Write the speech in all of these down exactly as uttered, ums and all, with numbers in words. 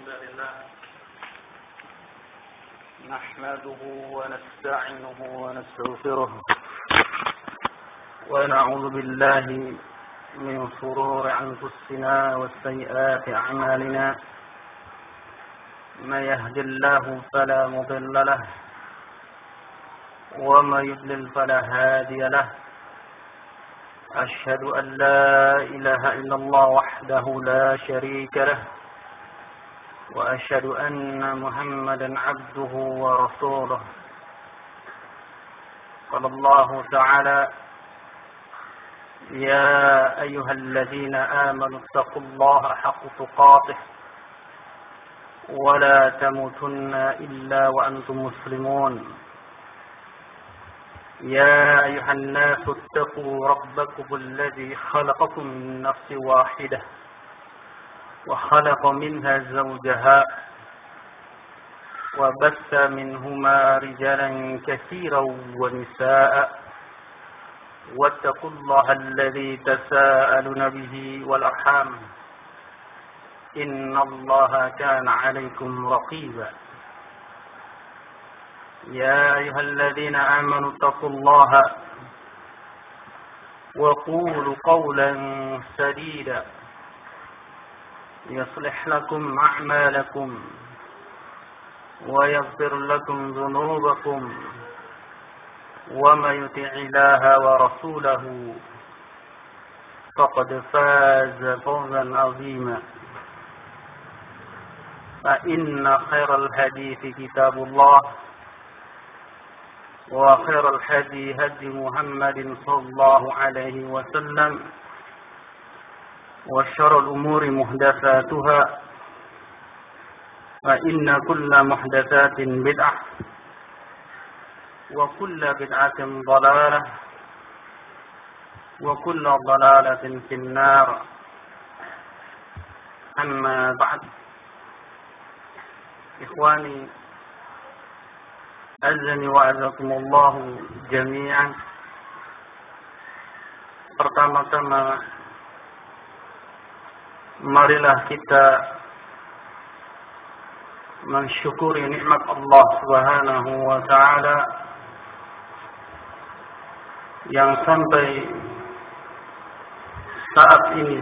الحمد لله نحمده ونستعينه ونستغفره ونعوذ بالله من شرور أنفسنا وسيئات أعمالنا من يهد الله فلا مضل له ومن يضلل فلا هادي له أشهد أن لا إله إلا الله وحده لا شريك له وأشهد أن محمدا عبده ورسوله قال الله تعالى يا أيها الذين آمنوا اتقوا الله حق تقاته ولا تموتن إلا وأنتم مسلمون يا أيها الناس اتقوا ربكم الذي خلقكم من نفس واحدة وخلق منها زوجها وبث منهما رجالا كثيرا ونساء واتقوا الله الذي تساءلون به والأرحام إن الله كان عليكم رقيبا يا أيها الذين آمنوا اتقوا الله وقولوا قولا سديدا يصلح لكم أعمالكم ويغفر لكم ذنوبكم ومن يطع الله ورسوله فقد فاز فوزا عظيما فإن خير الحديث كتاب الله وخير الهدي هدي محمد صلى الله عليه وسلم وشر الأمور محدثاتها فإن كل محدثات بدعة وكل بدعة ضلالة وكل ضلالة في النار أما بعد إخواني azani wa azakumullahu jami'an. Pertama-tama marilah kita mensyukuri nikmat Allah Subhanahu wa taala yang sampai saat ini,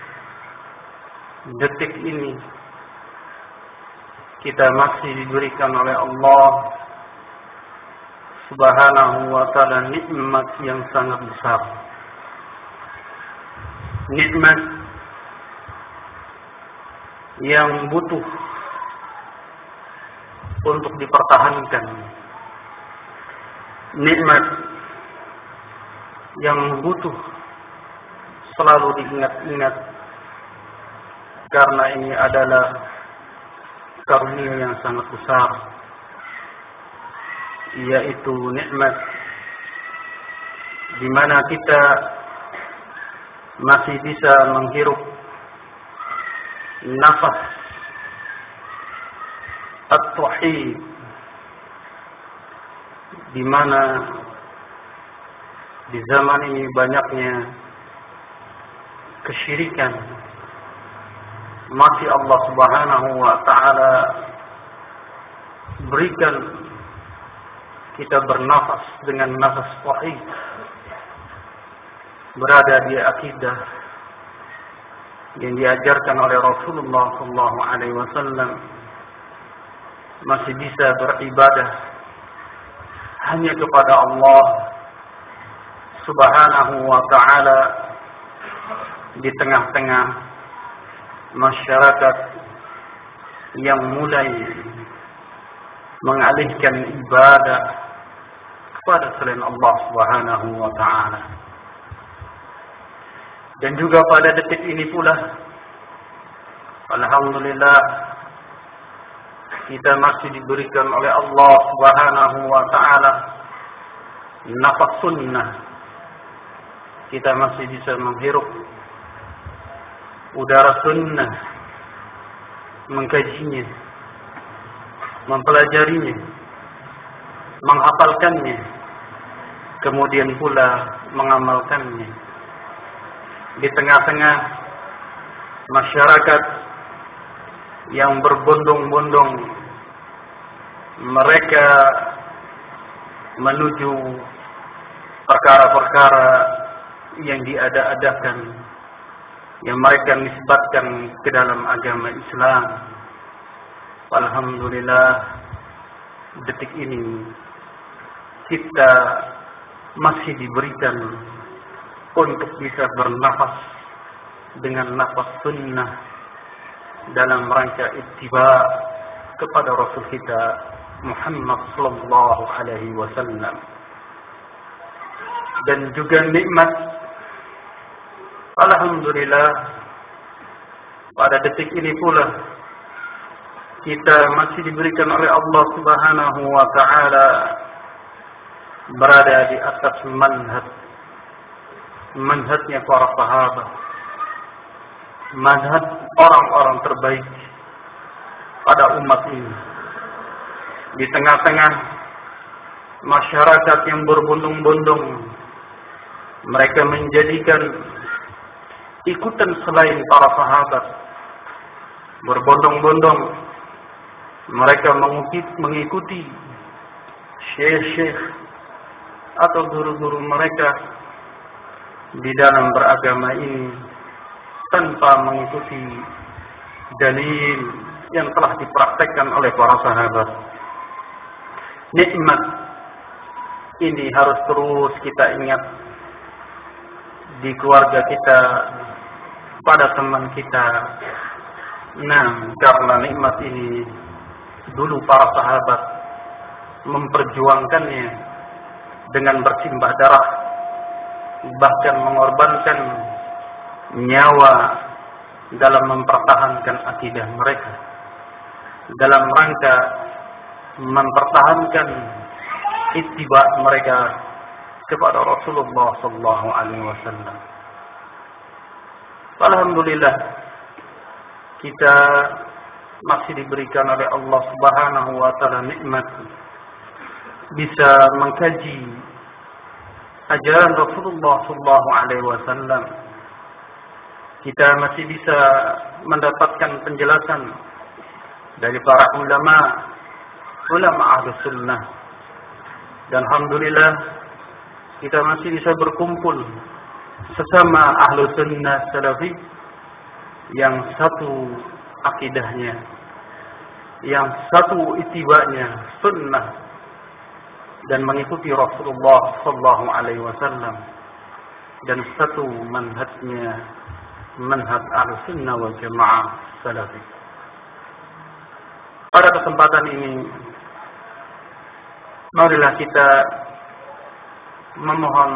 detik ini, kita masih diberikan oleh Allah Subhanahu wa ta'ala nikmat yang sangat besar. Nikmat yang butuh untuk dipertahankan. Nikmat yang butuh selalu diingat-ingat karena ini adalah karunia yang sangat besar, yaitu nikmat di mana kita masih bisa menghirup nafas at-tauhid, di mana di zaman ini banyaknya kesyirikan, masih Allah Subhanahu wa taala berikan kita bernafas dengan nafas tauhid, berada di akidah yang diajarkan oleh Rasulullah sallallahu alaihi wasallam, masih bisa beribadah hanya kepada Allah Subhanahu wa taala di tengah-tengah masyarakat yang mulai mengalihkan ibadah kepada selain Allah Subhanahu wa taala. Dan juga pada detik ini pula, alhamdulillah, kita masih diberikan oleh Allah Subhanahu wa taala nafas sunnah. Kita masih bisa menghirup udara sunnah, mengkajinya, mempelajarinya, menghafalkannya, kemudian pula mengamalkannya di tengah-tengah masyarakat yang berbondong-bondong mereka menuju perkara-perkara yang diada-adakan, yang mereka nisbatkan ke dalam agama Islam. Alhamdulillah, detik ini kita masih diberikan untuk bisa bernafas dengan nafas sunnah dalam rangka ittiba kepada Rasul kita Muhammad sallallahu alaihi wasallam. Dan juga nikmat, alhamdulillah, pada detik ini pula kita masih diberikan oleh Allah Subhanahu wa taala berada di atas manhaj manhajnya para sahabat, manhaj orang-orang terbaik pada umat ini. Di tengah-tengah masyarakat yang berbondong-bondong, mereka menjadikan ikutan selain para sahabat. Berbondong-bondong mereka mengikuti syekh-syekh atau guru-guru mereka di dalam beragama ini tanpa mengikuti dalil yang telah dipraktekkan oleh para sahabat. Nikmat ini harus terus kita ingat di keluarga kita, pada teman kita. Nah, karena nikmat ini dulu para sahabat memperjuangkannya dengan bersimbah darah, bahkan mengorbankan nyawa dalam mempertahankan akidah mereka, dalam rangka mempertahankan ittiba mereka kepada Rasulullah sallallahu alaihi wasallam. Alhamdulillah, kita masih diberikan oleh Allah Subhanahu wa taala nikmat bisa mengkaji ajaran Rasulullah sallallahu alaihi wasallam. Kita masih bisa mendapatkan penjelasan dari para ulama, ulama Ahlus Sunnah. Dan alhamdulillah kita masih bisa berkumpul sesama Ahlus Sunnah Salafi yang satu akidahnya, yang satu itibanya sunnah dan mengikuti Rasulullah sallallahu alaihi wasallam, dan satu manhajnya manhaj Ahlussunnah wal Jamaah Salafi. Pada kesempatan ini marilah kita memohon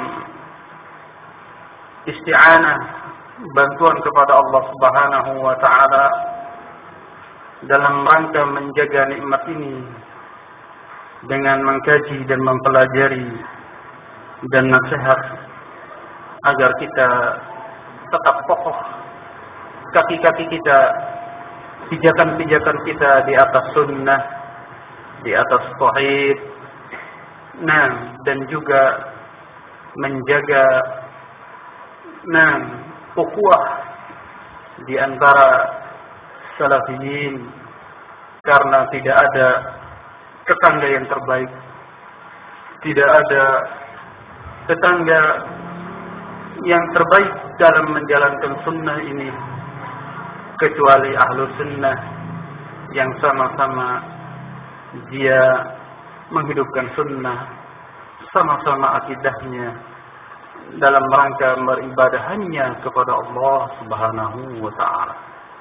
isti'anah, bantuan kepada Allah Subhanahu wa taala dalam rangka menjaga nikmat ini dengan mengkaji dan mempelajari dan nasihat agar kita tetap kokoh kaki-kaki kita, pijakan-pijakan kita di atas sunnah, di atas tauhid. Nah, dan juga menjaga nah ukhuwah di antara salafiyin, karena tidak ada tetangga yang terbaik, tidak ada tetangga yang terbaik dalam menjalankan sunnah ini kecuali Ahlus Sunnah yang sama-sama dia menghidupkan sunnah, sama-sama akidahnya dalam rangka beribadah hanya kepada Allah Subhanahu wa taala.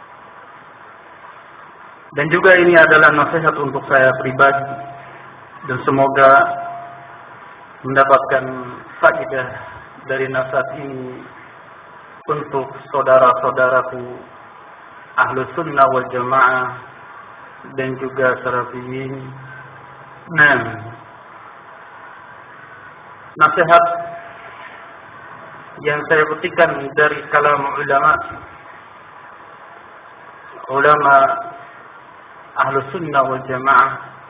Dan juga ini adalah nasihat untuk saya pribadi, dan semoga mendapatkan faedah dari nasihat ini untuk saudara-saudaraku Ahlus Sunnah wal Jamaah dan juga salafiyin. Nah, nasihat yang saya petikkan dari kalam ulama ulama Ahlus Sunnah wal Jamaah,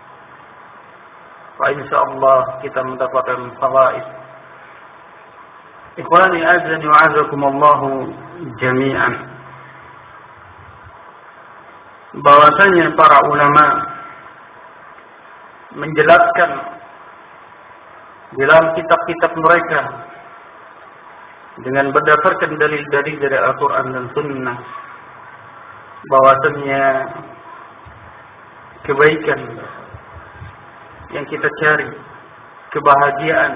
wa insyaallah kita mendapatkan fawaid. Ikhwani azani wa azakumullah jami'an. bahwasanya para ulama menjelaskan dalam kitab-kitab mereka dengan berdasarkan dalil-dalil dari Al-Quran dan Sunnah bahwasanya kebaikan yang kita cari, kebahagiaan,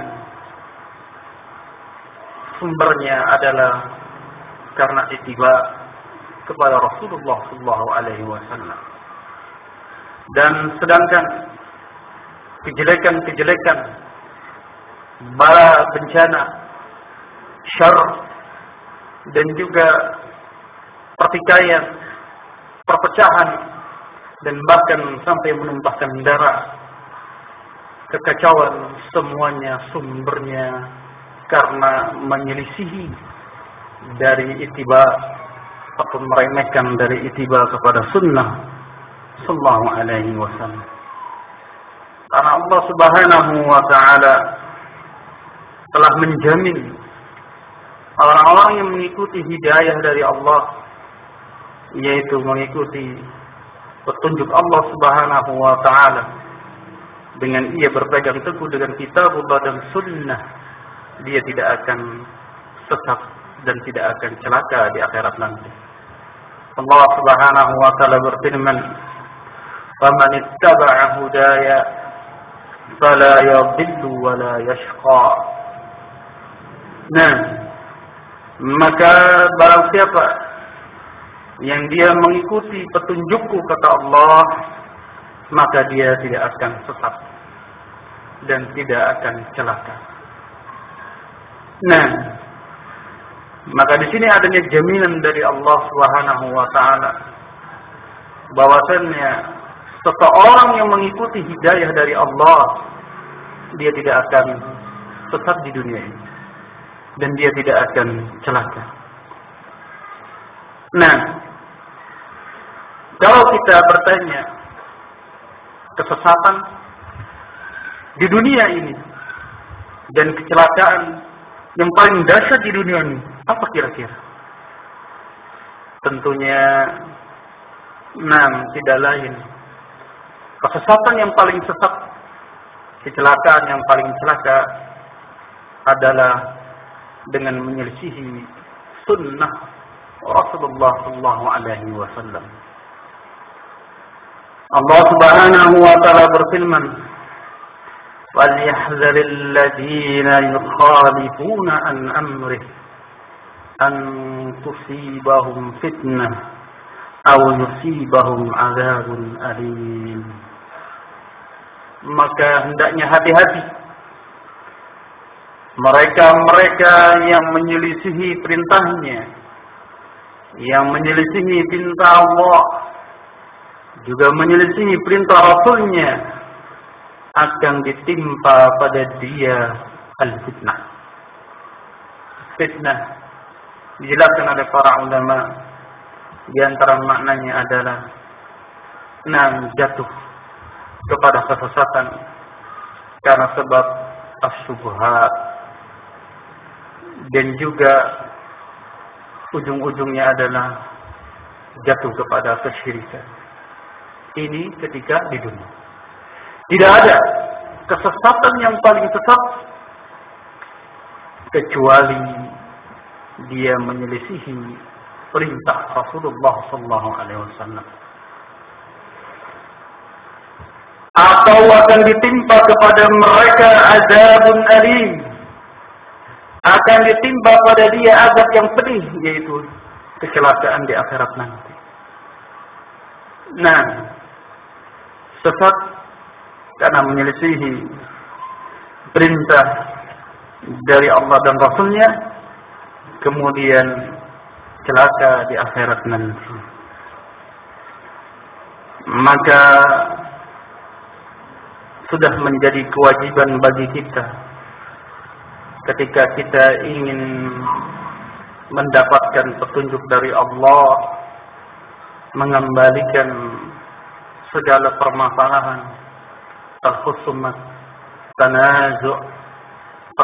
sumbernya adalah karena ittiba kepada Rasulullah sallallahu alaihi wasallam. Dan sedangkan kejelekan-kejelekan, bala bencana, syar, dan juga pertikaian, perpecahan, dan bahkan sampai menumpahkan darah, kekacauan, semuanya sumbernya karena menyelisihi dari ittiba atau meremehkan dari ittiba kepada sunnah sallallahu alaihi wasallam. Karena Allah Subhanahu wa taala telah menjamin orang-orang yang mengikuti hidayah dari Allah, yaitu mengikuti petunjuk Allah Subhanahu wa taala dengan ia berpegang teguh dengan kitabullah dan sunnah, dia tidak akan sesat dan tidak akan celaka di akhirat nanti. Allah Subhanahu wa taala berfirman, "Faman ittaba'a hudaya fala yadhillu wa la yashqa." Nah, maka barang siapa yang dia mengikuti petunjukku, kata Allah, maka dia tidak akan sesat dan tidak akan celaka. Nah, maka di sini adanya jaminan dari Allah Subhanahu wa taala bahwasanya seseorang yang mengikuti hidayah dari Allah, dia tidak akan sesat di dunia ini dan dia tidak akan celaka. Nah, kalau kita bertanya kesesatan di dunia ini dan kecelakaan yang paling dahsyat di dunia ini, apa kira-kira? Tentunya, nah, tidak lain. Kesesatan yang paling sesat, kecelakaan yang paling celaka adalah dengan menyelisihi sunnah Rasulullah sallallahu alaihi wasallam. Allah Subhanahu wa taala berfirman, وَلْيَحْذَرِ الَّذِينَ يُخَالِفُونَ عَنْ أَمْرِهِ أَنْ تُصِيبَهُمْ فِتْنَةٌ أَوْ يُصِيبَهُمْ عَذَابٌ أَلِيمٌ. Maka hendaknya hati-hati mereka-mereka yang menyelisihi perintahnya, yang menyelisihi perintah Allah, juga menyelisihi perintah Rasulnya, akan ditimpa pada dia al-fitnah. Fitnah dijelaskan oleh para ulama, di antara maknanya adalah enam, jatuh kepada kesesatan karena sebab as-syubhat, dan juga ujung-ujungnya adalah jatuh kepada kesyirikan. Ini ketika di dunia. Tidak ada kesesatan yang paling sesat kecuali dia menyelisihi perintah Rasulullah sallallahu alaihi wasallam. Atau akan ditimpa kepada mereka azabun alim, akan ditimpa pada dia azab yang pedih, yaitu kecelakaan di akhirat nanti. Nah, sesat karena menyelisihi perintah dari Allah dan Rasulnya, kemudian celaka di akhirat nanti. Maka sudah menjadi kewajiban bagi kita ketika kita ingin mendapatkan petunjuk dari Allah, mengembalikan segala permasalahan, al-khusumat, tanazu',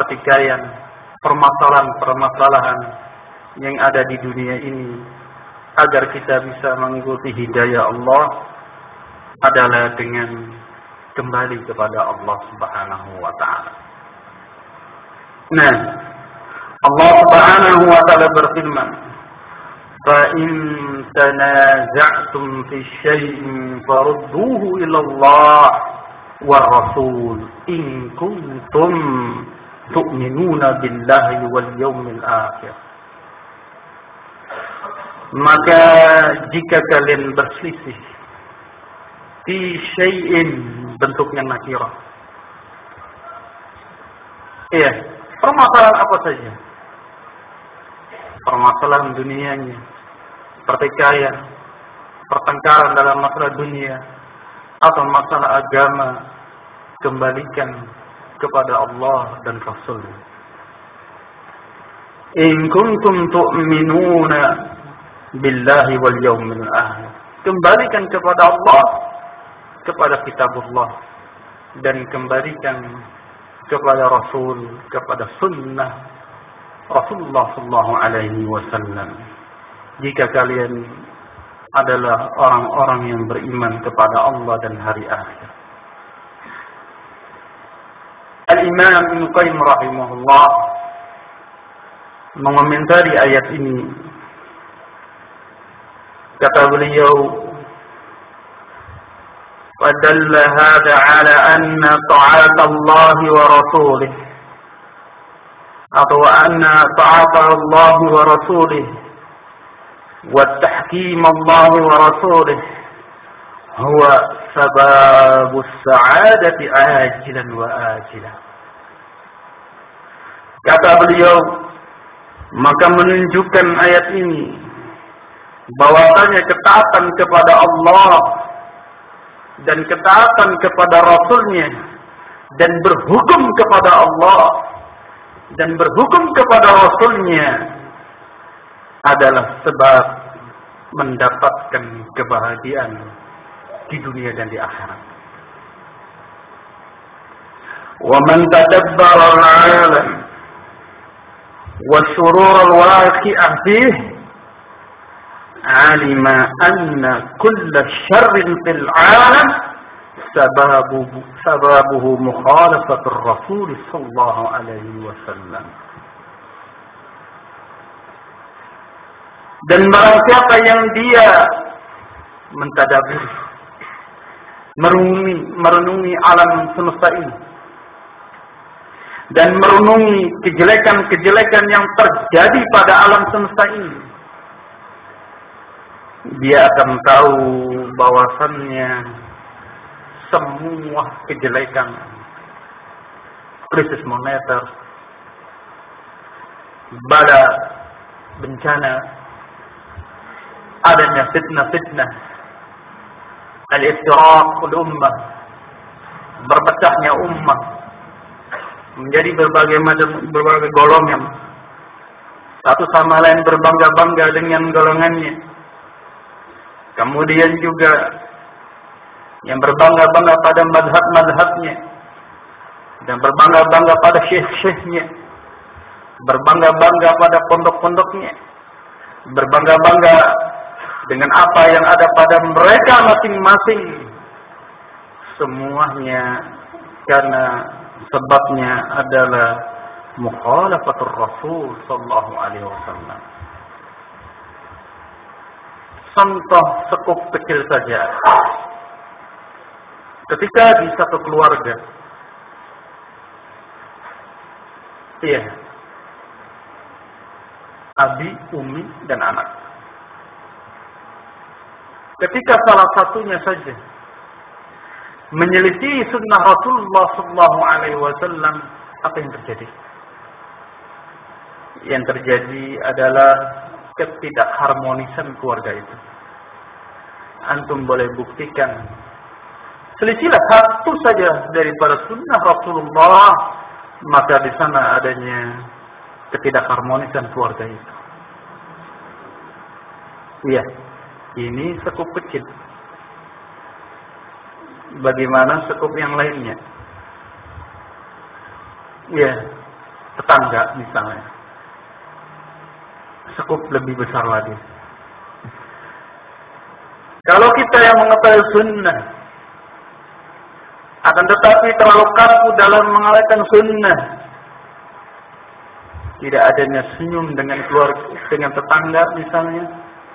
pertikaian, permasalahan-permasalahan yang ada di dunia ini, agar kita bisa mengikuti hidayah Allah adalah dengan kembali kepada Allah Subhanahu wa taala. Nah, Allah Subhanahu wa taala berfirman, "Fa in tanaza'tum fi syai'in farudduhu ila Allah wa Rasul in kuntum tu'minuna billahi wal yawmil akhir." Maka jika kalian berselisih fi syai'in, bentuknya nakirah. Iya, permasalahan apa saja. Permasalahan dunianya, pertikaian, pertengkaran dalam masalah dunia, atau masalah agama, kembalikan kepada Allah dan Rasul-Nya. In kuntum tu'minuna billahi wal yawmil akhir. Kembalikan kepada Allah, kepada kitabullah, dan kembalikan kepada Rasul, kepada sunnah Rasulullah sallallahu alaihi wasallam. Jika kalian adalah orang-orang yang beriman kepada Allah dan hari akhir. Al-Imam Ibn Qayyim rahimahullah mengomentari ayat ini. Kata beliau, فَدَلَّ هَذَا عَلَى أَنَّ طَاعَةَ اللَّهِ وَرَسُولِهِ atau أَنَّ طَاعَةَ اللَّهِ وَرَسُولِهِ وَالتَّحْكِيمَ اللَّهِ وَرَسُولِهِ هُوَ سَبَابُ السَّعَادَةِ عَاجِلًا وَآجِلًا. Kata beliau, maka menunjukkan ayat ini bahwasanya ketaatan kepada Allah dan ketaatan kepada Rasul-Nya dan berhukum kepada Allah dan berhukum kepada Rasul-Nya adalah sebab mendapatkan kebahagiaan di dunia dan di akhirat. Wa man tadabbara al-'alam wa syurur al-waqi'ah fihi علم أن كل شر في العالم سببه, سببه مخالفة الرسول صلى الله عليه وسلم. Dan barang siapa yang dia mentadabbur, merenungi, merenungi alam semesta ini, dan merenungi kejelekan-kejelekan yang terjadi pada alam semesta ini, dia akan tahu bahwasannya semua kejelekan, krisis moneter, bala, bencana, adanya fitnah-fitnah, al-iftiraq al-ummah, berpecahnya ummah menjadi berbagai macam berbagai golongan, satu sama lain berbangga-bangga dengan golongannya. Kemudian juga yang berbangga-bangga pada madhab-madhabnya dan berbangga-bangga pada syekh-syekhnya, berbangga-bangga pada pondok-pondoknya, berbangga-bangga dengan apa yang ada pada mereka masing-masing. Semuanya karena sebabnya adalah mukhalafatur Rasul sallallahu alaihi wasallam. Contoh sekup kecil saja. Ketika di satu keluarga, iya, abi, umi, dan anak. Ketika salah satunya saja menyelisih sunnah Rasulullah sallallahu alaihi wasallam, apa yang terjadi? Yang terjadi adalah ketidakharmonisan keluarga itu. Antum boleh buktikan, selisihlah satu saja daripada sunnah Rasulullah, maka di sana adanya ketidakharmonisan keluarga itu. Iya, ini sekup kecil. Bagaimana sekup yang lainnya? Iya, tetangga misalnya. Sekup lebih besar lagi. Kalau kita yang mengetahui sunnah, akan tetapi terlalu kaku dalam mengamalkan sunnah, tidak adanya senyum dengan keluarga, dengan tetangga misalnya,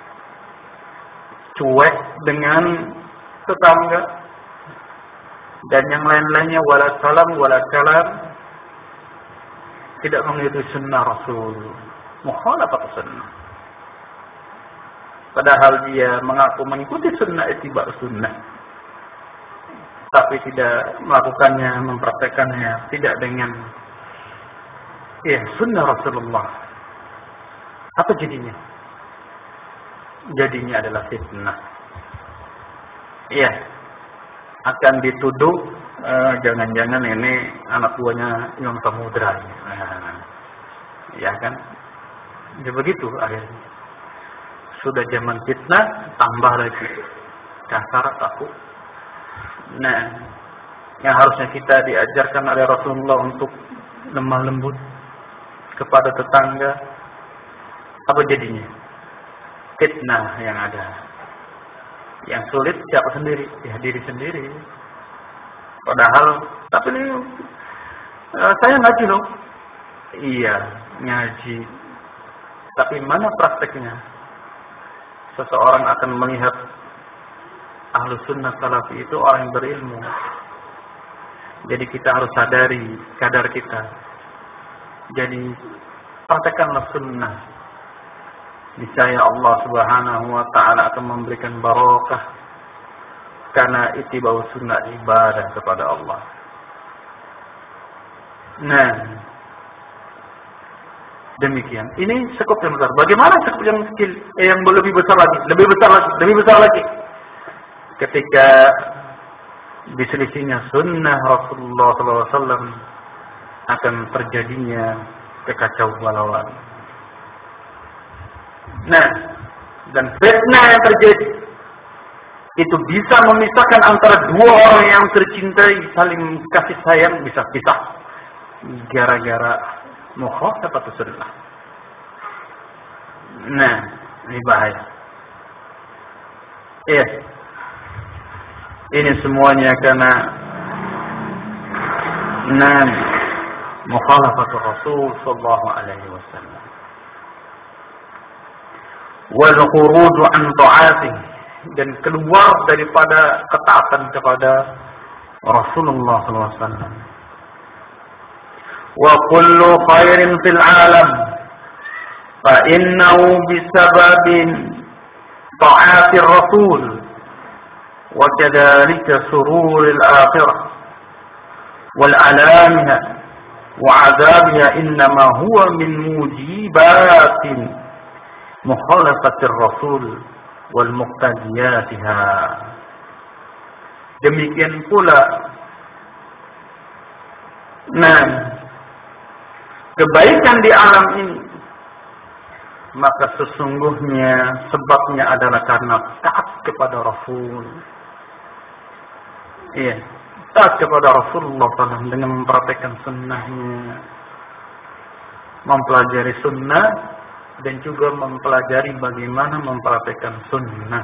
cuek dengan tetangga, dan yang lain-lainnya, wala salam, wala kalam, tidak mengikuti sunnah Rasul, mukhalafat sunnah. Padahal dia mengaku mengikuti sunnah, ittiba sunnah, tapi tidak melakukannya, mempraktekannya, tidak dengan ya sunnah Rasulullah. Apa jadinya? Jadinya adalah fitnah. Iya, akan dituduh eh, jangan-jangan ini anak buahnya Imam Samudra. Nah, ya kan? Ya begitu akhirnya. Sudah zaman fitnah, tambah lagi kasar, takut. Nah, yang harusnya kita diajarkan oleh Rasulullah untuk lemah lembut kepada tetangga, apa jadinya? Fitnah yang ada. Yang sulit siapa sendiri? Ya diri sendiri. Padahal, tapi ini uh, saya ngaji loh. Iya, ngaji. Tapi mana prakteknya? Seseorang akan melihat ahlu sunnah salafi itu orang yang berilmu. Jadi kita harus sadari kadar kita. Jadi praktekkanlah sunnah. Niscaya Allah Subhanahu wa taala akan memberikan barakah, karena ittiba'us sunnah ibadah kepada Allah. Nah, demikian. Ini skup yang besar. Bagaimana skup yang kecil, eh, yang lebih besar lagi, lebih besar lagi, lebih besar lagi? Ketika diselisihnya sunnah Rasulullah sallallahu alaihi wasallam, akan terjadinya kekacauan. Nah, dan fitnah yang terjadi itu bisa memisahkan antara dua orang yang tercintai, saling kasih sayang, bisa pisah gara-gara mukhalafat sunnah. Nah, ini bahaya. Iya. Ini semuanya karena nah, mukhalafat Rasul sallallahu alaihi wasallam. Wal khuruj an ta'atih, dan keluar daripada ketaatan kepada Rasulullah sallallahu alaihi wasallam. Wa kullu khairin fil alam fa innahu bisababin ta'ati Rasul wa kadzalika sururil akhirah wal alamiha wa 'adzabiha innama huwa min mujibatin mukhalafatir Rasul wal muqtadiyatiha. Demikian pula nah, kebaikan di alam ini, maka sesungguhnya sebabnya adalah karena taat kepada Rasul. Iya, taat kepada Rasulullah sallallahu alaihi wasallam dengan mempraktikkan sunnahnya, mempelajari sunnah, dan juga mempelajari bagaimana mempraktikkan sunnah.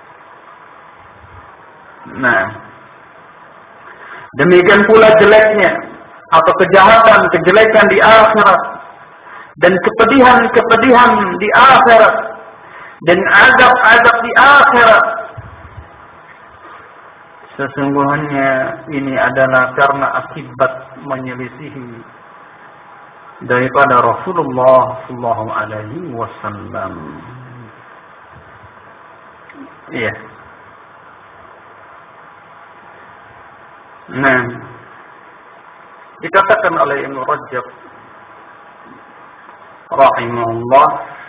Nah, demikian pula jeleknya atau kejahatan, kejelekan di akhirat, dan kepedihan-kepedihan di akhirat, dan azab-azab di akhirat. Sesungguhnya ini adalah karena akibat menyelisihi daripada Rasulullah sallallahu alaihi wasallam. Iya. Nah, dikatakan oleh Ibnu Rajab rahimahullah,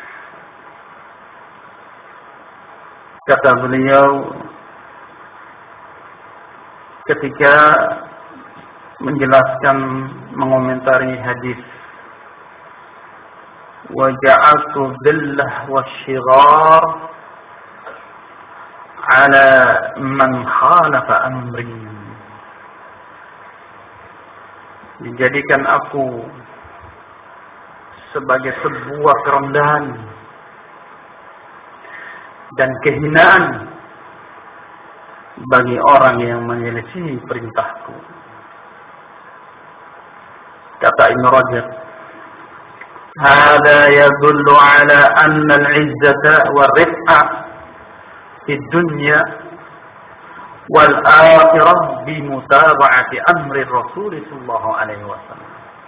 kata beliau ketika menjelaskan, mengomentari hadis wa ja'altu dhillah wasyighar ala man khalafa amri, dijadikan aku sebagai sebuah kerendahan dan kehinaan bagi orang yang menyelisihi perintahku. Kata Ibn Rajab, hada yadullu ala anna al-izzata wa rif'a fi dunya wal akhirah bi mutaba'ati amri Rasul sallallahu alaihi wasallam.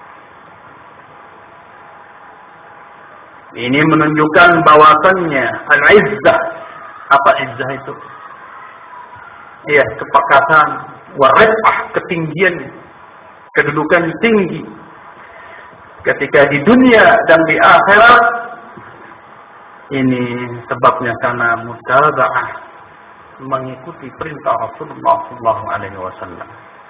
Ini menunjukkan bahwasannya al-izzah, apa izzah itu? Iya, kepekatan, wa rif'ah, ketinggian, kedudukan tinggi. Ketika di dunia dan di akhirat, ini sebabnya karena mutaba'ah, mengikuti perintah Rasulullah sallallahu alaihi wasallam.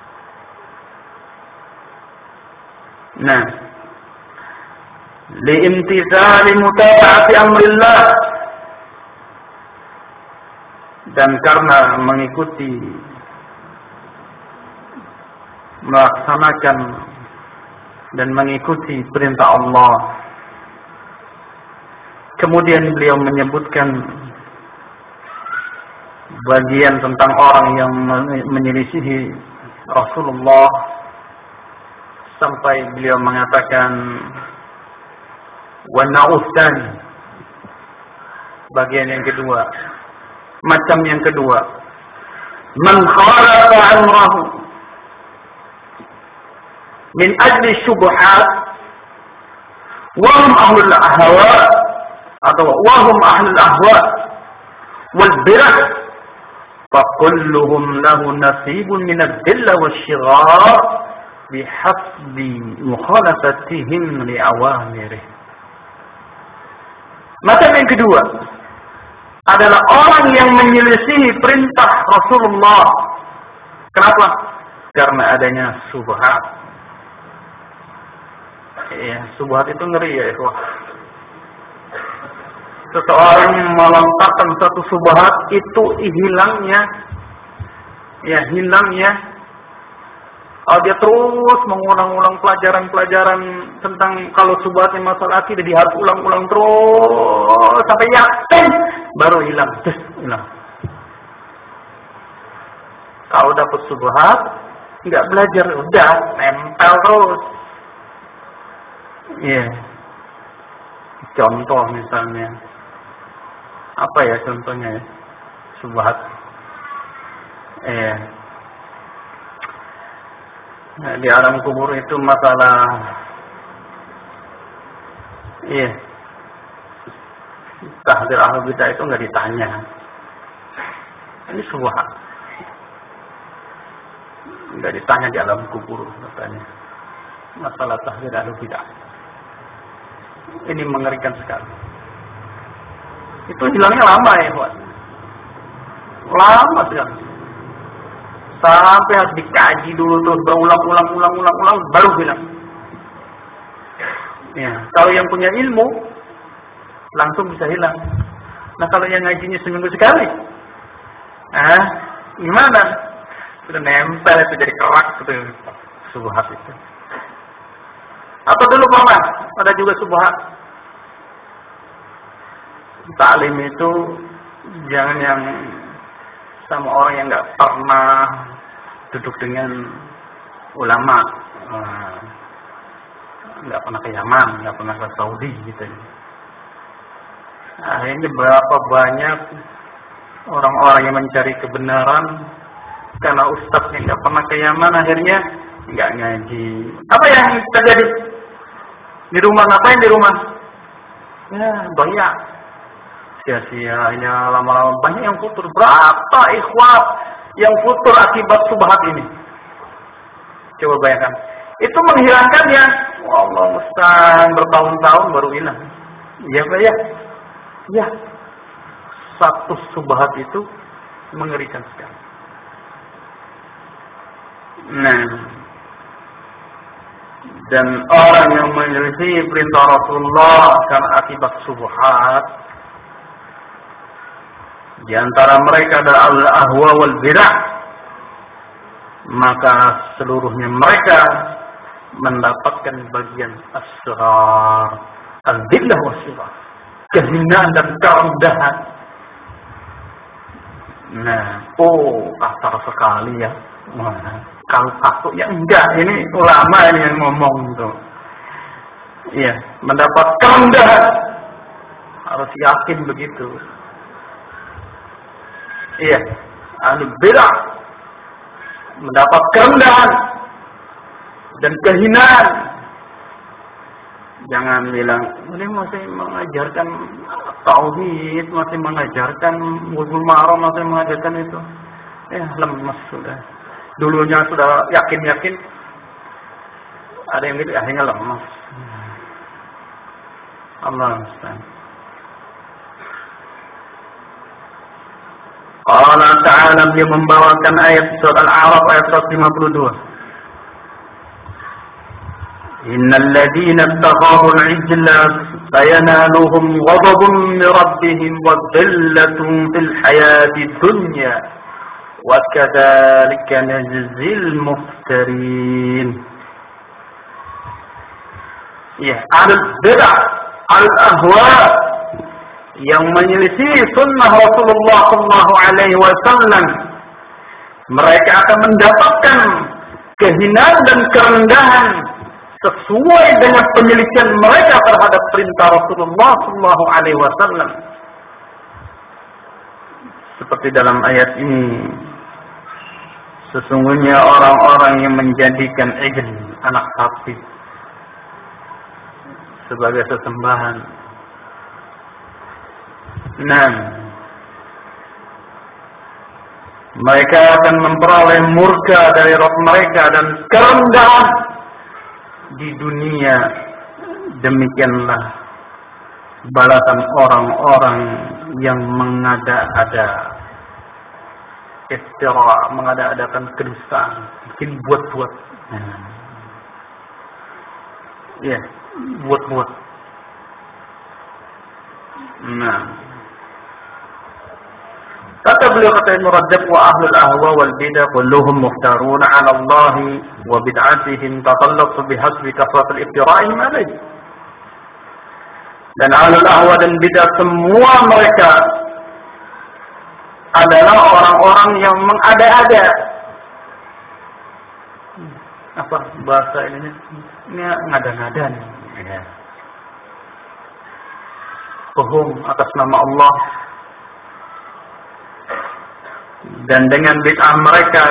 Nah, liimtithali mutaba'ati amrillah, dan karena mengikuti, melaksanakan dan mengikuti perintah Allah. Kemudian beliau menyebutkan bagian tentang orang yang menyelisihi Rasulullah sampai beliau mengatakan wa na'udan, bagian yang kedua, macam yang kedua, man khalafa amrahu min ajli syubhat wa hum ahlul ahwa atau wa hum ahlul ahwa wal birah fa kulluhum lahu nasibun min ad-dilla wasy-shighar bihasbi mukhalafatihim li awamirih. Macam yang kedua adalah orang yang menyelisihi perintah Rasulullah. Kenapa? Karena adanya subhat. Ya, subhat itu ngeri ya, ikhwah. Seseorang melontarkan satu subhat, itu hilangnya, ya hilangnya. Oh, dia terus mengulang-ulang pelajaran-pelajaran tentang kalau subhatnya masalah akidah, dia harus ulang-ulang terus sampai yakin, baru hilang, terus hilang. Kalau dapat subhat, nggak belajar, udah nempel terus. Iya. Yeah. Contoh misalnya, apa ya contohnya ya? Subhat. Iya. Yeah. Nah, di alam kubur itu masalah, iya, tahdir ahlu bidah itu nggak ditanya. Ini subhat, nggak ditanya di alam kubur katanya. Masalah tahdir ahlu bidah ini mengerikan sekali. Itu hilangnya lama ya, buat lama sekali. Sampai harus dikaji dulu terus berulang-ulang, ulang-ulang, baru bilang. Ya, kalau yang punya ilmu langsung bisa hilang. Nah, kalau yang ngajinya seminggu sekali, ah, gimana? Sudah nempel itu jadi kerak itu subhat itu. Atau dulu pernah ada juga subhat. Taklim itu jangan yang sama orang yang nggak pernah duduk dengan ulama, nggak pernah ke Yaman, nggak pernah ke Saudi gitu. Akhirnya berapa banyak orang-orang yang mencari kebenaran karena ustadznya nggak pernah ke Yaman, akhirnya nggak ngaji. Apa yang terjadi di rumah? Ngapain di rumah? Ya banyak. Sia-sianya lama-lama banyak yang futur. Berapa ikhwat yang futur akibat subhat ini? Coba bayangkan. Itu menghilangkannya. Allah musta'an, bertahun-tahun baru hilang. Ya Pak ya. Ya. Satu subhat itu mengerikan sekali. Nah. Dan orang yang menyelisih perintah Rasulullah karena akibat subhat, di antara mereka adalah al-ahwa wal bidah, maka seluruhnya mereka mendapatkan bagian as-sighar, al-dhillah was-sighar, kehinaan dan kerendahan. Nah, oh kasar sekali ya. Wah, kalau kasut ya enggak, ini ulama ini yang ngomong tuh. Iya, mendapat kerendahan harus yakin begitu. Iya, ahli bidah mendapat kerendahan dan kehinaan. Jangan bilang ini masih mengajarkan tauhid, masih mengajarkan mul ma'ruf, masih mengajarkan itu. Ya, lemas sudah. Dulunya sudah yakin-yakin, ada yang gitu, akhirnya lemas. Allah musta'an. Allah Ta'ala dia membawakan ayat surat Al-A'raf ayat seratus lima puluh dua. Innal ladzina ittakhadhu al-'ijla sayanaluhum ghadabun min rabbihim wa dhillatun fil hayati dunya wa kadzalika najzil muftarin. Ya, al-bid'ah, al-ahwa yang menyelisih sunnah Rasulullah sallallahu alaihi wasallam, mereka akan mendapatkan kehinaan dan kerendahan sesuai dengan penyelisihan mereka terhadap perintah Rasulullah sallallahu alaihi wasallam. Seperti dalam ayat ini, sesungguhnya orang-orang yang menjadikan ijl, anak sapi, sebagai sesembahan. Nah, mereka akan memperoleh murka dari Rabb mereka dan kerendahan di dunia. Demikianlah balasan orang-orang yang mengada-ada iftira, mengada-adakan kedustaan, bikin buat-buat. Nah, ya, buat-buat. Nah, kata beliau, kata Ibnu Rajab, wa ahlul ahwa wal bidah kulluhum muftaruna 'ala Allah wa bid'atihim tatallaqu bihasbi kasratil iftira'ihim alayhi. Dan ahlul ahwa dan bidah semua mereka adalah orang-orang yang mengada-ada. Apa bahasa ininya? Ini ngada-ngada nih. Ya. Bohong atas nama Allah. Dan dengan bid'ah mereka,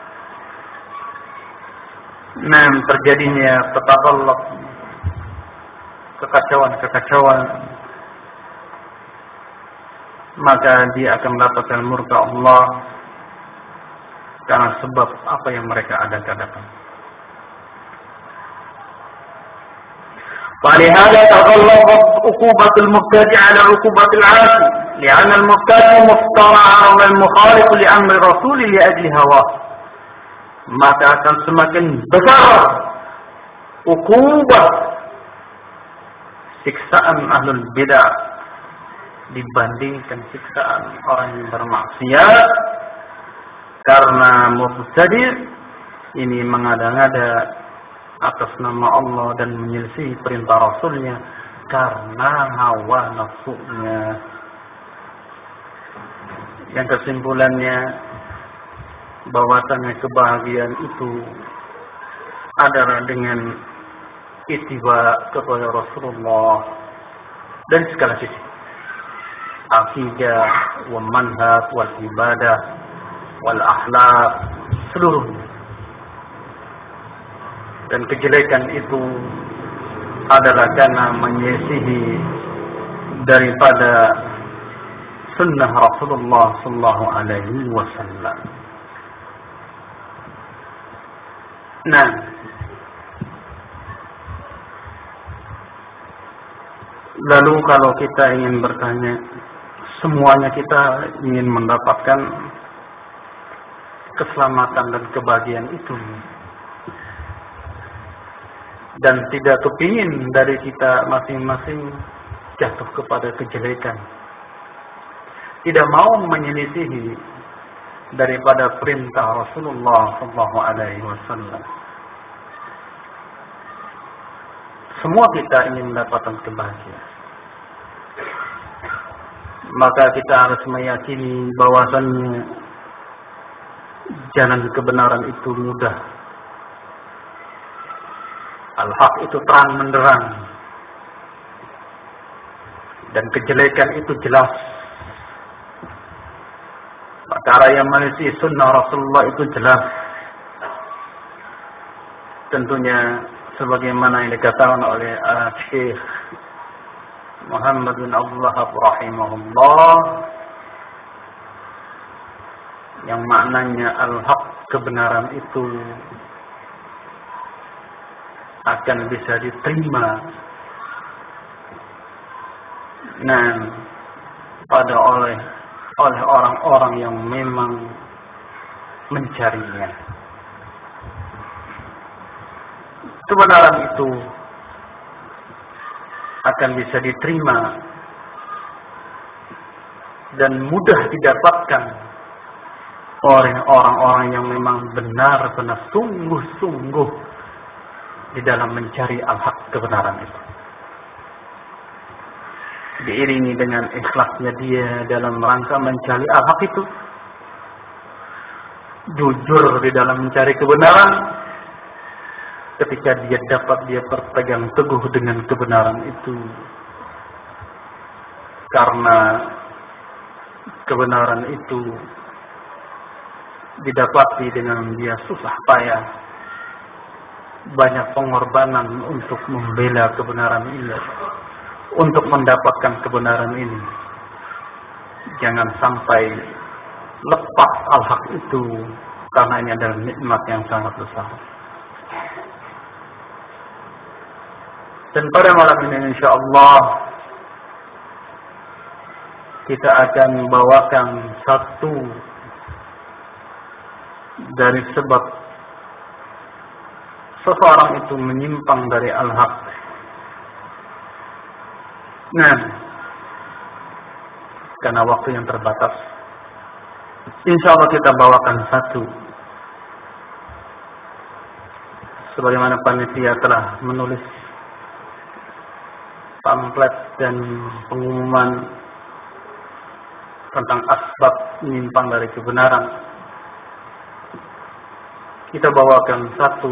nah, terjadinya tatallaq, kekacauan-kekacauan, maka dia akan mendapatkan murka Allah karena sebab apa yang mereka adakan. فلهذا تغلظت عقوبة المبتدع على عقوبة العاصي لأن المبتدع مفترى على المخالف لأمر الرسول لأجل هواه. Maka akan semakin besar ukubah siksaan ahlul bidah dibandingkan siksaan orang yang bermaksiat, karena mubtadi' ini mengada-ngada atas nama Allah dan menyelisih perintah Rasulnya karena hawa nafsunya. Yang kesimpulannya, bahwasanya kebahagiaan itu adalah dengan ittiba kepada Rasulullah dari segala sisi, akidah, wa manhaj, wal ibadah, wal akhlak, seluruhnya. Dan kejelekan itu adalah karena menyelisihi daripada sunnah Rasulullah sallallahu alaihi wasallam. Nah, lalu kalau kita ingin bertanya, semuanya kita ingin mendapatkan keselamatan dan kebahagiaan itu, dan tidak kepingin dari kita masing-masing jatuh kepada kejelekan, tidak mau menyelisihi daripada perintah Rasulullah sallallahu alaihi wasallam. Semua kita ingin mendapatkan kebahagiaan. maka kita harus meyakini bahwasannya jalan kebenaran itu mudah. Al-haq itu terang menderang, dan kejelekan itu jelas. Perkara yang menyelisih sunnah Rasulullah itu jelas. Tentunya sebagaimana yang dikatakan oleh uh, Syekh Muhammad bin Abdul Wahhab rahimahullah, yang maknanya al-haq, kebenaran itu akan bisa diterima nah pada oleh oleh orang-orang yang memang mencarinya. Kebenaran itu akan bisa diterima dan mudah didapatkan oleh orang-orang yang memang benar-benar sungguh-sungguh di dalam mencari al-haq, kebenaran itu. Diiringi dengan ikhlasnya dia dalam rangka mencari al-haq itu, jujur di dalam mencari kebenaran. Ketika dia dapat, dia berpegang teguh dengan kebenaran itu, karena kebenaran itu didapati dengan dia susah payah, banyak pengorbanan untuk membela kebenaran ini, untuk mendapatkan kebenaran ini. Jangan sampai lepas al-haq itu, karena ini adalah nikmat yang sangat besar. Dan pada malam ini insyaallah kita akan membawakan satu dari sebab seseorang itu menyimpang dari al-haq. Nah, karena waktu yang terbatas, insyaallah kita bawakan satu, sebagaimana panitia telah menulis pamflet dan pengumuman tentang asbab menyimpang dari kebenaran. Kita bawakan satu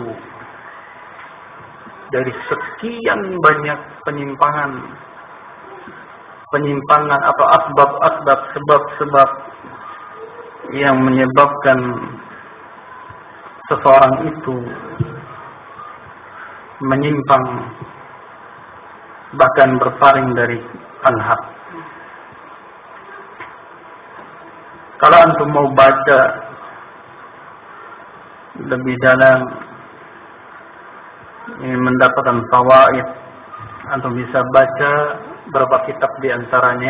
dari sekian banyak penyimpangan penyimpangan atau asbab-asbab, sebab-sebab yang menyebabkan seseorang itu menyimpang, bahkan berpaling dari al-haq. Kalau antum mau baca lebih dalam, ingin mendapatkan fawaid, antum bisa baca beberapa kitab di antaranya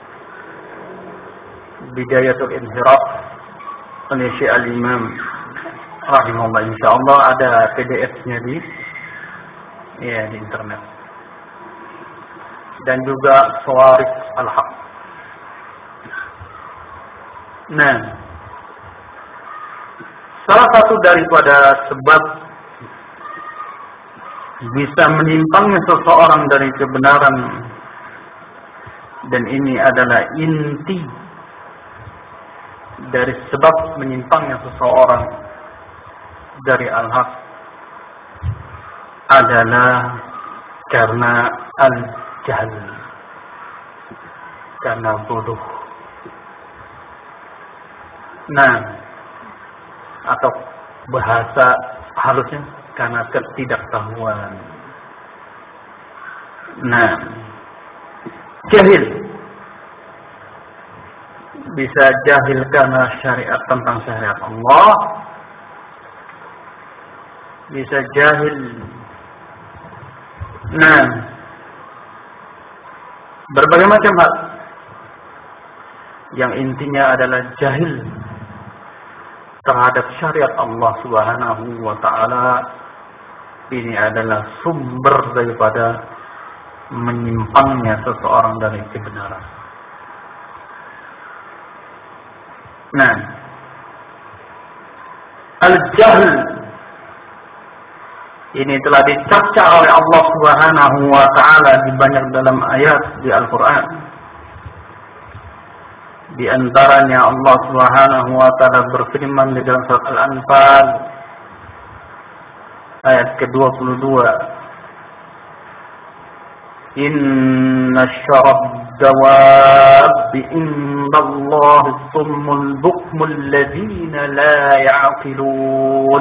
Bidayatul Inhiraf oleh Syekh Al-Imam rahimahullah. Insyaallah ada P D F-nya di ya di internet. Dan juga Shawarif Al-Haq. Nah, salah satu daripada sebab bisa menyimpangnya seseorang dari kebenaran, dan ini adalah inti dari sebab menyimpangnya seseorang dari al-haq, adalah karena al-jahl, karena bodoh. Nah, atau bahasa halusnya karena ketidaktahuan. Nah, jahil bisa jahil karena syariat, tentang syariat Allah, bisa jahil nah berbagai macam hal yang intinya adalah jahil terhadap syariat Allah Subhanahu wa ta'ala. Ini adalah sumber daripada menyimpangnya seseorang dari kebenaran. Nah, al-jahl ini telah dicerca oleh Allah Subhanahu wa ta'ala di banyak dalam ayat di Al-Quran. Di antaranya Allah Subhanahu wa taala berfirman di dalam surat Al-Anfal ayat ke dua puluh dua, Inna syarad dawab indallahi summul bukmul ladzina la ya'qilun.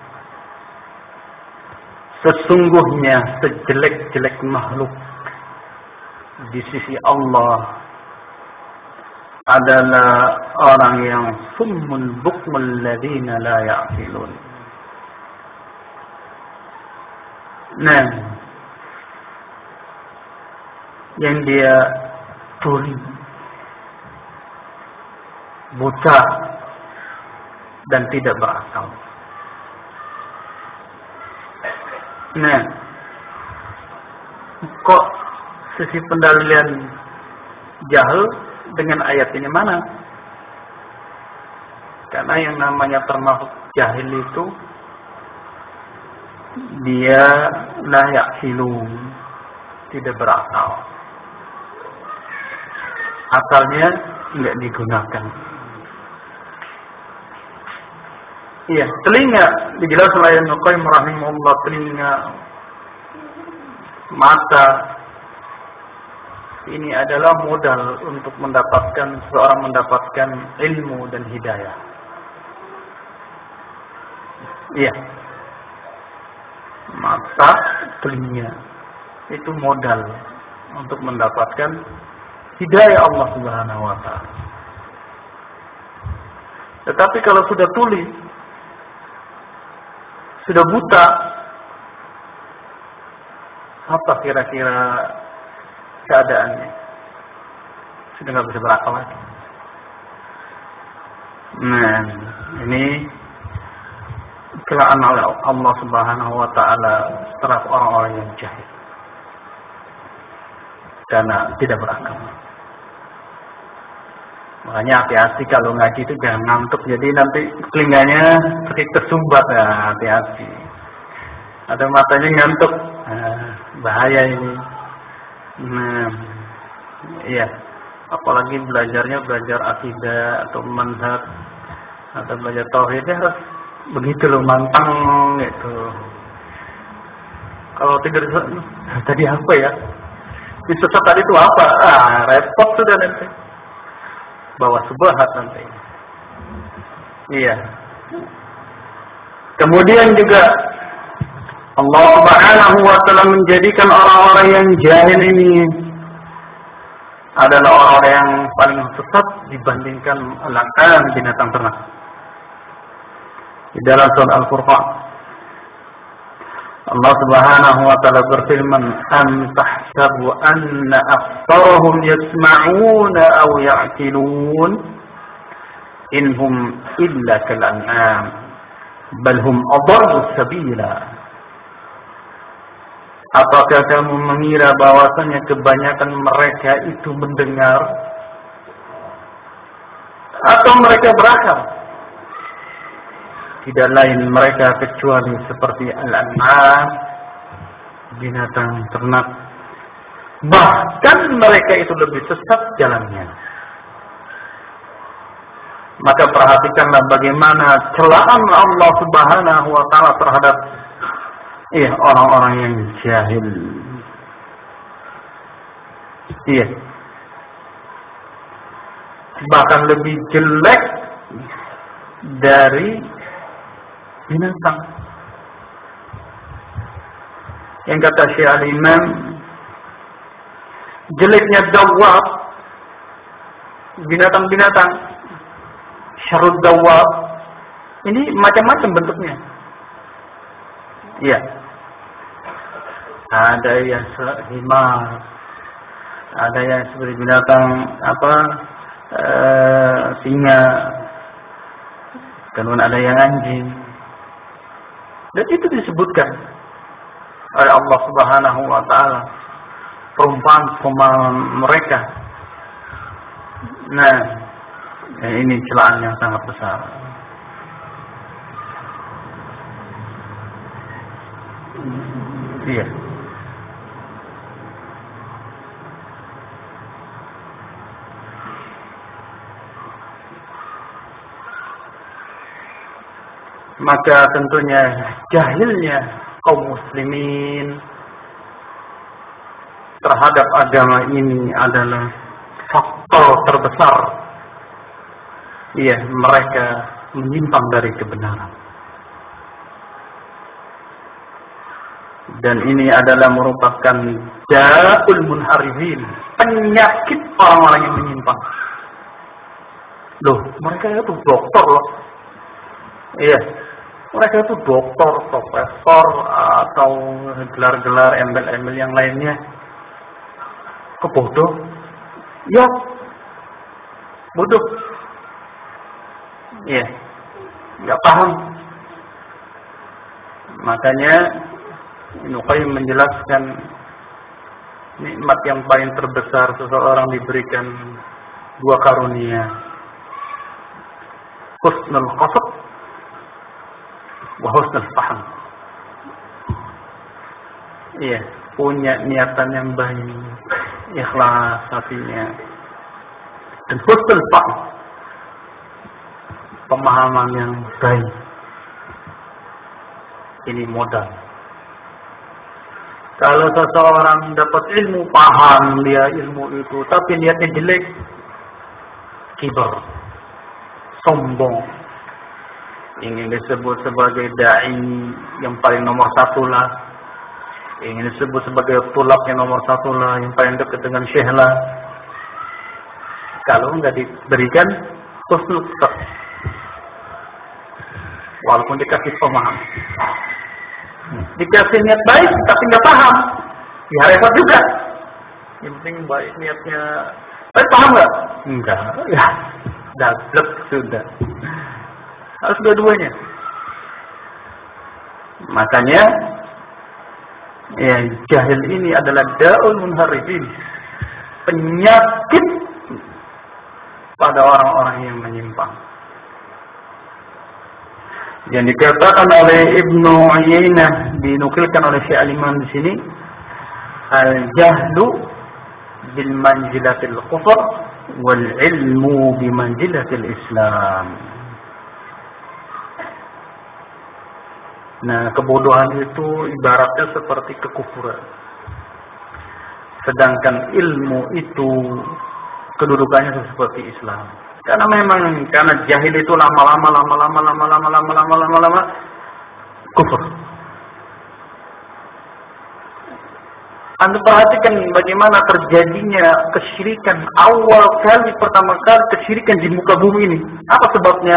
Sesungguhnya sejelek-jelek makhluk di sisi Allah adalah orang yang summul bukmul ladzina la ya'qilun. Nah, yang dia tuli, buta, dan tidak berakal. Nah, kok sisi pendalilan jahil dengan ayat ini mana? Karena yang namanya termasuk jahil itu dia la ya'qilun, tidak berakal. Akalnya tidak digunakan. Iya, telinga dijelas oleh Ibnu Qayyim rahimahullah, telinga, mata ini adalah modal untuk mendapatkan seorang mendapatkan ilmu dan hidayah. Iya, mata, telinga itu modal untuk mendapatkan hidayah Allah Subhanahu wa taala. Tetapi kalau sudah tuli, sudah buta, apa kira-kira keadaannya? Sudah nggak bisa berakal lagi. Nah, ini celaan oleh Allah Subhanahu wa taala terhadap orang-orang yang jahil karena tidak berakal. Makanya hati-hati kalau ngaji itu jangan ngantuk, jadi nanti telinganya seperti tersumbat. Ya, hati-hati. Ada matanya ngantuk, nah, bahaya ini. Nah, iya. Apalagi belajarnya belajar akidah atau manhaj atau belajar tauhidnya harus begitu loh, mantang gitu. Kalau tidur tadi apa ya? Disesat tadi itu apa? Ah, repot sudah nanti. Bawa subhat nanti. Iya. Kemudian juga Allah Subhanahu wa taala menjadikan orang-orang yang jahil ini adalah orang-orang yang paling sesat dibandingkan al-an'am, binatang ternak. Di dalam surah Al-Furqan Allah Subhanahu wa taala berfirman, "Am tahsabu anna aktsarahum yasma'una aw ya'qilun inhum illa kal an'am bal hum adallu sabila." Apakah kamu mengira bahwasanya kebanyakan mereka itu mendengar atau mereka berakal? Tidak lain mereka kecuali seperti al-an'am, binatang ternak. Bahkan mereka itu lebih sesat jalannya. Maka perhatikanlah bagaimana celaan Allah Subhanahu wa taala terhadap iya orang-orang yang jahil. Iya. Bahkan lebih jelek dari binatang. Yang kata Syekh Al-Imam, jeleknya dawab, binatang-binatang, syarud dawab, ini macam-macam bentuknya. Iya. Ada yang himar, ada yang seperti binatang apa e, singa, kemudian ada yang anjing. Dan itu disebutkan oleh Allah Subhanahu wa taala perumpamaan mereka. Nah, ini celaan yang sangat besar. Iya. maka tentunya jahilnya kaum muslimin terhadap agama ini adalah faktor terbesar. Iya, mereka menyimpang dari kebenaran. Dan ini adalah merupakan da'ul munharifin, penyakit orang-orang yang menyimpang. Loh, mereka itu dokter loh. Iya, mereka itu dokter, profesor, atau gelar-gelar embel-embel yang lainnya. Kebodoh? Ya, bodoh. Iya, nggak paham. Makanya Ibnu Qayyim menjelaskan nikmat yang paling terbesar seseorang diberikan dua karunia, husnul qasd wa husnul fahm. Iya, punya niatan yang baik, ikhlas hatinya, dan husnul fahm, pemahaman yang baik. Ini modal. Kalau seseorang dapat ilmu, paham dia ilmu itu, tapi niatnya jelek, kibar, sombong, ingin disebut sebagai dai yang paling nomor satu lah, ingin disebut sebagai tulab yang nomor satu lah, yang paling dekat dengan syekh lah. Kalau enggak diberikan husnul qasd, walaupun dikasih pemaham, dikasih niat baik tapi nggak paham, ya repot juga. Yang penting baik niatnya, tapi paham nggak? Enggak, ya dablek sudah. Harus dua-duanya. Makanya ya, jahil ini adalah da'ul munharifin, penyakit pada orang-orang yang menyimpang. Yang dikatakan oleh Ibnu Uyainah, dinukilkan oleh Syekh Al-Imam di sini, al-jahlu bil manzilatil kufr wal ilmu bi manzilatil Islam. Nah, kebodohan itu ibaratnya seperti kekufuran. Sedangkan ilmu itu kedudukannya seperti Islam. Karena memang karena jahil itu lama-lama lama-lama lama-lama lama-lama lama-lama kufur. Anda perhatikan bagaimana terjadinya kesyirikan awal kali, pertama kali kesyirikan di muka bumi ini. Apa sebabnya?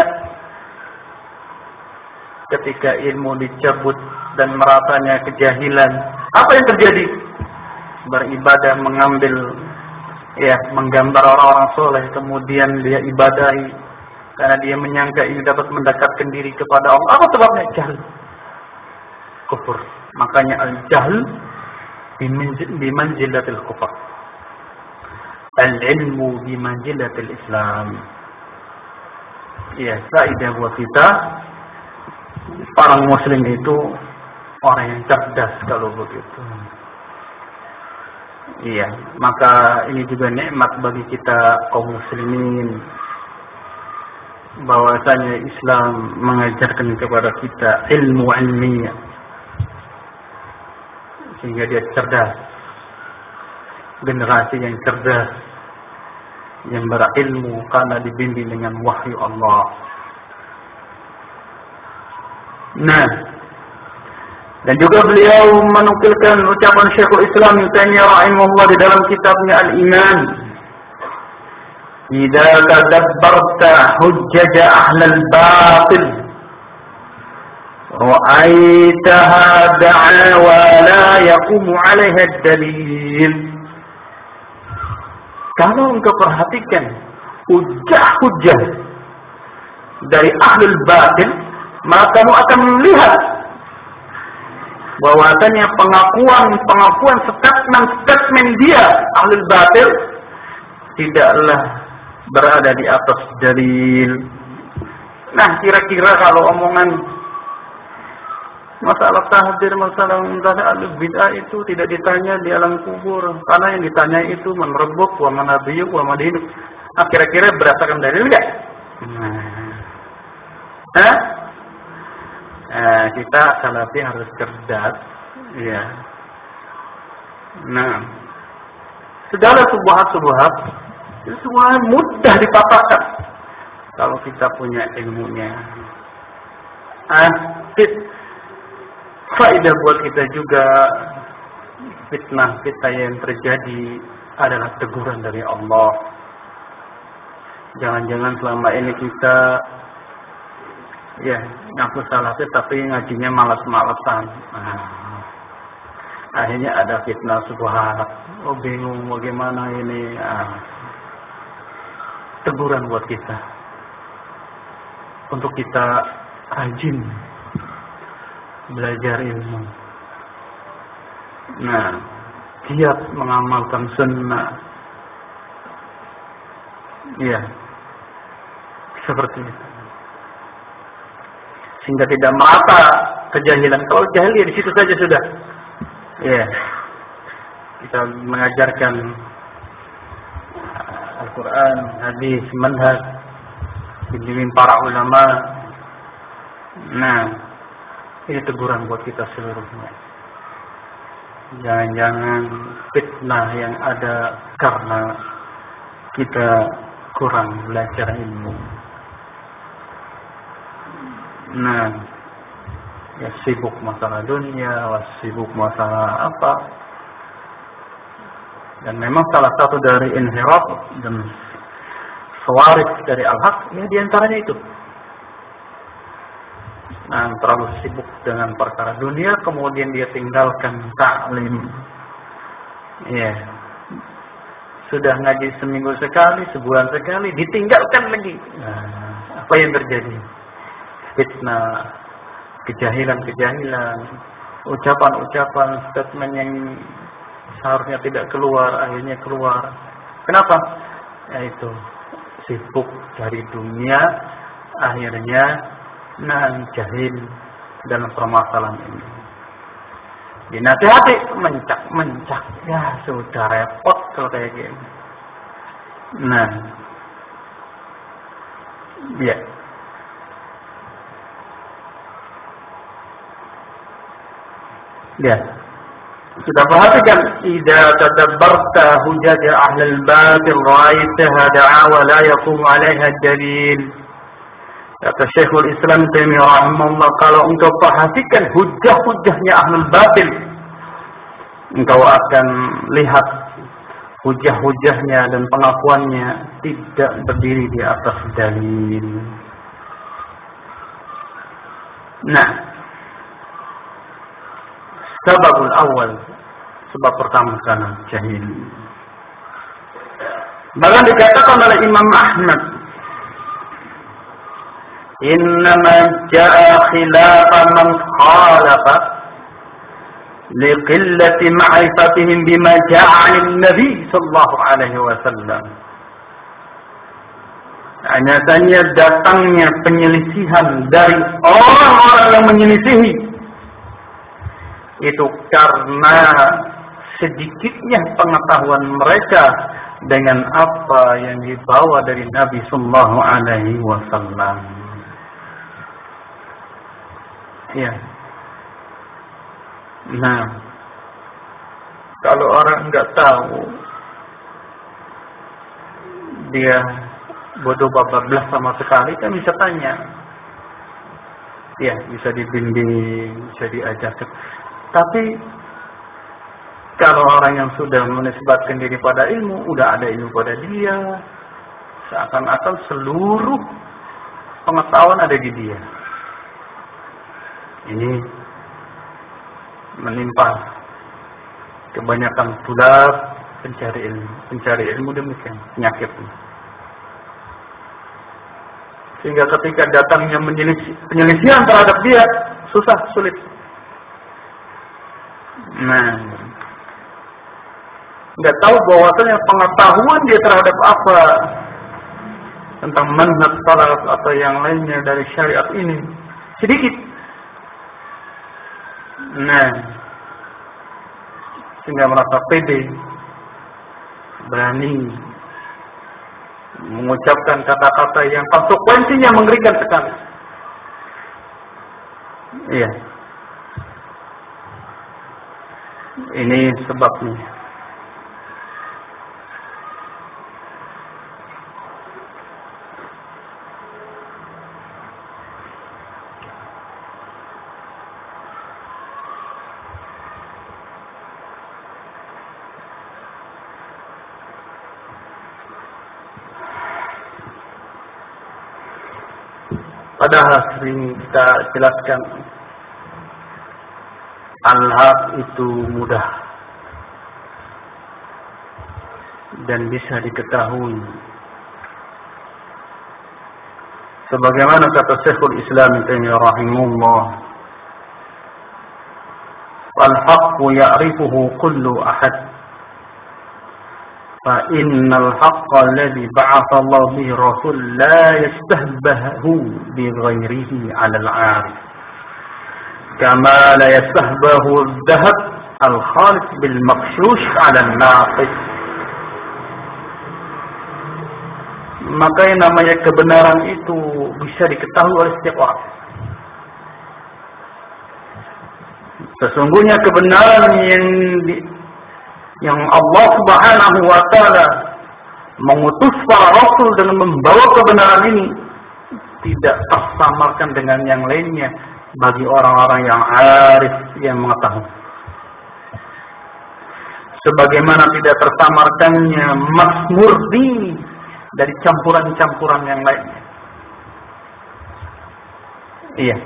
Ketika ilmu dicabut dan meratanya kejahilan, apa yang terjadi? Beribadah, mengambil, ya, menggambar orang-orang soleh, kemudian dia ibadahi karena dia menyangka ini dapat mendekatkan diri kepada Allah. Apa sebabnya? Jahl, kufur. Makanya al-jahl bimanzilatil kufur, al-ilmu bimanzilatil Islam. Ya, faedah buat kita, orang muslim itu orang yang cerdas kalau begitu. Iya, maka ini juga nikmat bagi kita kaum muslimin, bahwasanya Islam mengajarkan kepada kita ilmu ilmiah sehingga dia cerdas, generasi yang cerdas, yang berilmu karena dibimbing dengan wahyu Allah. Nah, dan juga beliau menukilkan ucapan Syekhul Islam Ibnu Taimiyah rahimahullah di dalam kitabnya Al-Iman, "Idza tadabbarta hujjaj ahlal batil, ra'aitaha da'wa la yaqumu 'alaiha ad-dalil." Kalau engkau perhatikan hujjah-hujjah dari ahlul batil, maka kamu akan melihat bahwasanya pengakuan-pengakuan statement-statement dia ahlul batil tidaklah berada di atas dalil. Nah, kira-kira kalau omongan masalah tahdir, masalah ahlul bid'ah itu tidak ditanya di alam kubur, karena yang ditanya itu man rabbuk wa man nabiyuk wa man dinuk. Nah, kira-kira berdasarkan dalil enggak? Nah. Hah? Eh, kita salafi harus cerdas, ya. Nah, segala subhat-subhat itu semua mudah dipatahkan kalau kita punya ilmunya. Ah, faedah buat kita juga, fitnah kita yang terjadi adalah teguran dari Allah. Jangan-jangan selama ini kita ya ngaku salafi tapi ngajinya malas-malasan. Nah, akhirnya ada fitnah subhanallah. Oh, bingung bagaimana ini. Ah, teguran buat kita untuk kita rajin belajar ilmu. Nah, giat mengamalkan sunnah. Ya, seperti itu. Sehingga tidak merata kejahilan. Kalau jahil ya di situ saja sudah. Ya, kita mengajarkan Al-Quran, hadis, manhaj, bimbingan para ulama. Nah, ini teguran buat kita seluruhnya. Jangan-jangan fitnah yang ada karena kita kurang belajar ilmu. Nah, ya sibuk masalah dunia, sibuk masalah apa. Dan memang salah satu dari inhiraf dan sawarik dari al-haq, ya diantaranya itu. Nah, terlalu sibuk dengan perkara dunia, kemudian dia tinggalkan ta'lim. Ya, sudah ngaji seminggu sekali, sebulan sekali, ditinggalkan lagi. Nah, apa yang terjadi? Fitnah, kejahilan-kejahilan, ucapan-ucapan, statement yang seharusnya tidak keluar, akhirnya keluar. Kenapa? Yaitu sibuk dari dunia, akhirnya nah jahil dalam permasalahan ini. Dinasihati, mencak-mencak, ya sudah repot kalau kayak gini. Nah, ya. Ya. Sudah perhatikan, idza tadabbarta hujaj ahli al-batil ra'aitaha da'awa la yaqum 'alaiha dalil. Kata Syekhul Islam Taimiyah rahimahullah, kalau engkau perhatikan hujah-hujahnya ahlul batil, engkau akan lihat hujah-hujahnya dan pengakuannya tidak berdiri di atas dalil. Nah, sebabul awal, sebab pertama karena jahil. Bahkan dikatakan oleh Imam Ahmad, innama ja'a khilafa man khalafa liqillati ma'rifatihim bima ja'a 'an Nabi sallallahu alaihi wasallam. Hanya saja datangnya penyelisihan dari orang-orang yang menyelisihi itu karena sedikitnya pengetahuan mereka dengan apa yang dibawa dari Nabi sallallahu alaihi wasallam. Ya. Nah, kalau orang enggak tahu, dia bodoh bablas sama sekali, kan bisa tanya. Ya, bisa dibimbing, bisa diajarkan. Tapi kalau orang yang sudah menisbatkan diri pada ilmu, udah ada ilmu pada dia, seakan-akan seluruh pengetahuan ada di dia. Ini menimpa kebanyakan tulab pencari ilmu, pencari ilmu demikian penyakit. Sehingga ketika datangnya penyelisihan terhadap dia, susah, sulit. Nah, nggak tahu bahwasanya pengetahuan dia terhadap apa tentang manhaj salaf atau yang lainnya dari syariat ini sedikit. Nah, sehingga merasa pede, berani mengucapkan kata-kata yang konsekuensinya mengerikan sekali. Iya. Ini sebabnya. Padahal sering kita jelaskan, al-haq itu mudah dan bisa diketahui. Sebagaimana kata Syekhul Islam Ibnu Taimiyah rahimahullah, "Wal-haqqu ya'rifuhu kullu ahad." فإن الحق الذي بعث الله به رسول لا يستهبه بغيره على العارف كما لا يستهبه الذهب الخالص بالمغشوش على الناقص. Maka yang namanya kebenaran itu bisa diketahui oleh setiap orang. Sesungguhnya kebenaran yang di yang Allah Subhanahu wa taala mengutus para rasul dengan membawa kebenaran ini tidak tersamarkan dengan yang lainnya bagi orang-orang yang arif yang mengetahui. Sebagaimana tidak tersamarkannya emas murni dari campuran-campuran yang lainnya. Iya.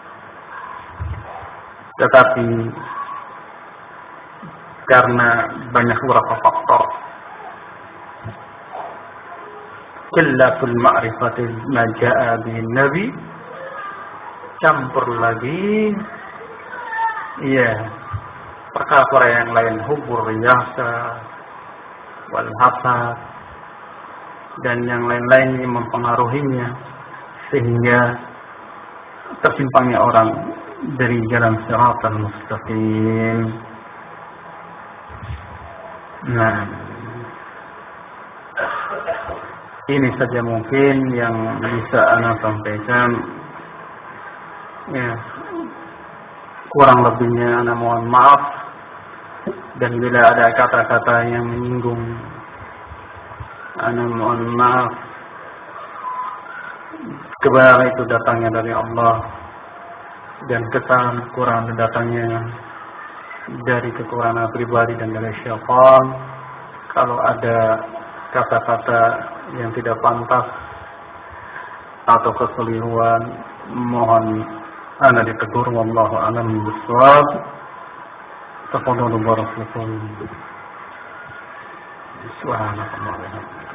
Tetapi karena banyak beberapa faktor, qillatul ma'rifati ma jaa bihi nabi, campur lagi iya perkara yang lain, hubur riyasa wal hasad dan yang lain-lain yang mempengaruhinya sehingga tersimpangnya orang dari jalan siratal mustaqim. Nah, ini saja mungkin yang bisa Ana sampaikan. Ya, kurang lebihnya Ana mohon maaf. Dan bila ada kata-kata yang menyinggung, Ana mohon maaf. Kebenaran itu datangnya dari Allah, dan kesalahan kurang datangnya dari kekurangan pribadi dan dari syaitan. Kalau ada kata-kata yang tidak pantas atau kekeliruan, mohon Ana ditegur. Wallahu a'lam bishawab. Tafadhalu barakallahu. Subhanallah.